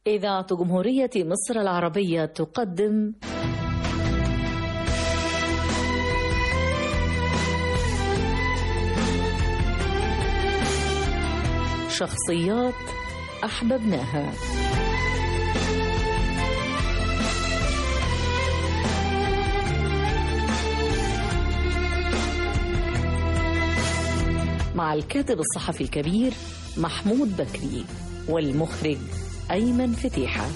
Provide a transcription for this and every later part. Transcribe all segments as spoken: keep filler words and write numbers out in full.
إذاعة جمهورية مصر العربية تقدم شخصيات أحببناها. مع الكاتب الصحفي الكبير محمود بكري والمخرج أيمن فتيحة.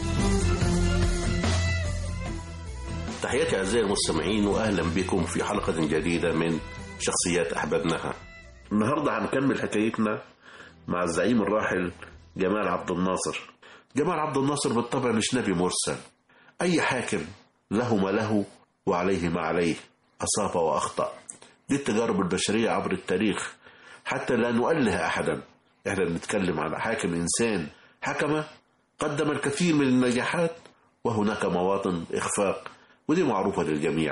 تحياتي أعزائي المستمعين وأهلا بكم في حلقة جديدة من شخصيات أحببناها. النهاردة هنكمل حكايتنا مع الزعيم الراحل جمال عبد الناصر. جمال عبد الناصر بالطبع مش نبي مرسل، أي حاكم له ما له وعليه ما عليه، أصاب وأخطأ. دي التجارب البشرية عبر التاريخ، حتى لا نؤله أحدا. احنا بنتكلم عن حاكم إنسان حكم قدم الكثير من النجاحات، وهناك مواطن إخفاق، ودي معروفة للجميع.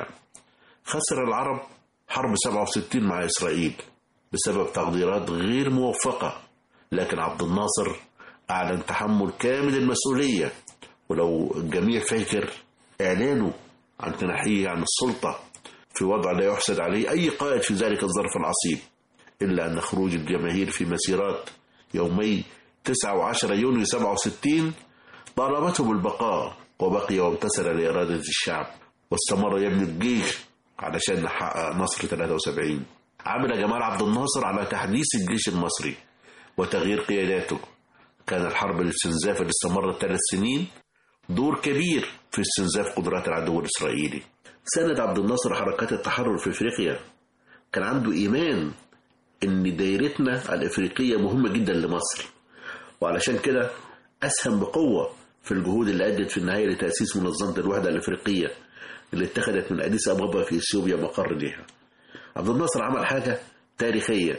خسر العرب حرب سبعة وستين مع إسرائيل بسبب تقديرات غير موفقة، لكن عبد الناصر أعلن تحمل كامل المسؤولية. ولو الجميع فاكر إعلانه عن تنحيه عن السلطة في وضع لا يحسد عليه أي قائد في ذلك الظرف العصيب، إلا أن خروج الجماهير في مسيرات يومي تسعة وعشرة يونيو سبعة وستين طالبته بالبقاء، وبقي وامتثل لإرادة الشعب واستمر يبني الجيش علشان نحقق نصر ثلاثة وسبعين. عمل جمال عبد الناصر على تحديث الجيش المصري وتغيير قياداته. كان الحرب الاستنزاف اللي استمرت ثلاث سنين دور كبير في استنزاف قدرات العدو الإسرائيلي. ساند عبد الناصر حركات التحرر في إفريقيا، كان عنده إيمان إن دايرتنا الإفريقية مهمة جدا لمصر، وعلشان كده أسهم بقوة في الجهود اللي أدت في النهاية لتأسيس منظمة الوحدة الإفريقية اللي اتخذت من أديس أبابا في إثيوبيا مقر ليها. عبد الناصر عمل حاجة تاريخية،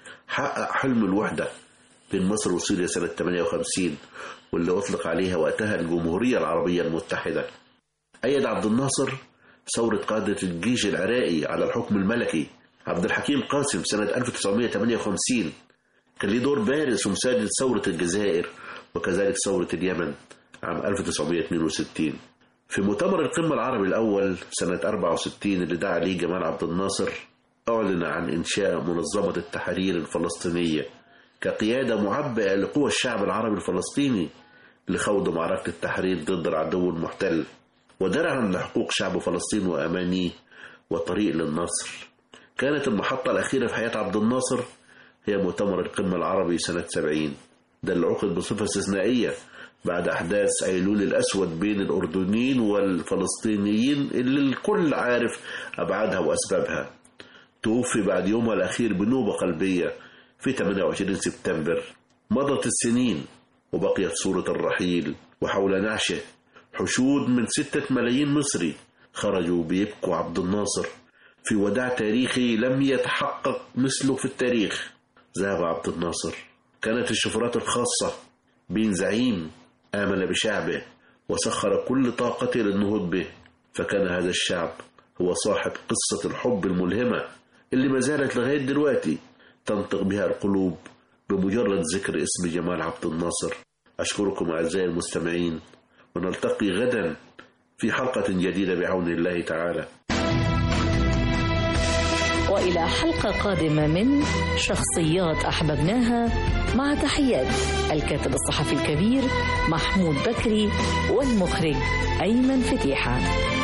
حقق حلم الوحدة بين مصر وسوريا سنة ثمانية وخمسين، واللي أطلق عليها وقتها الجمهورية العربية المتحدة. أيد عبد الناصر ثورة قادة الجيش العراقي على الحكم الملكي عبد الحكيم قاسم سنة ألف وتسعمائة وثمانية وخمسين، كان ليه دور بارز في مساعدة ثورة الجزائر وكذلك ثورة اليمن عام ألف وتسعمائة واثنين وستين. في مؤتمر القمة العربي الأول سنة أربعة وستين اللي دعا ليه جمال عبد الناصر، أعلن عن إنشاء منظمة التحرير الفلسطينية كقيادة معبئة لقوى الشعب العربي الفلسطيني لخوض معركة التحرير ضد العدو المحتل، ودرعا لحقوق شعب فلسطين وأمانيه وطريق للنصر. كانت المحطة الأخيرة في حياة عبد الناصر هي مؤتمر القمة العربي سنة سبعين، ده اللي عقد بصفة استثنائية بعد أحداث أيلول الأسود بين الأردنيين والفلسطينيين اللي الكل عارف أبعادها وأسبابها. توفي بعد يومها الأخير بنوبة قلبية في ثمانية وعشرين سبتمبر. مضت السنين وبقيت صورة الرحيل، وحول نعشه حشود من ستة ملايين مصري خرجوا بيبكوا عبد الناصر في وداع تاريخي لم يتحقق مثله في التاريخ. ذهب عبد الناصر، كانت الشفرات الخاصة بين زعيم آمن بشعبه وسخر كل طاقته للنهوض به، فكان هذا الشعب هو صاحب قصة الحب الملهمة اللي ما زالت لغاية دلوقتي تنطق بها القلوب بمجرد ذكر اسم جمال عبد الناصر. أشكركم أعزائي المستمعين، ونلتقي غدا في حلقة جديدة بعون الله تعالى. وإلى حلقة قادمة من شخصيات أحببناها، مع تحيات الكاتب الصحفي الكبير محمود بكري والمخرج أيمن فتيحة.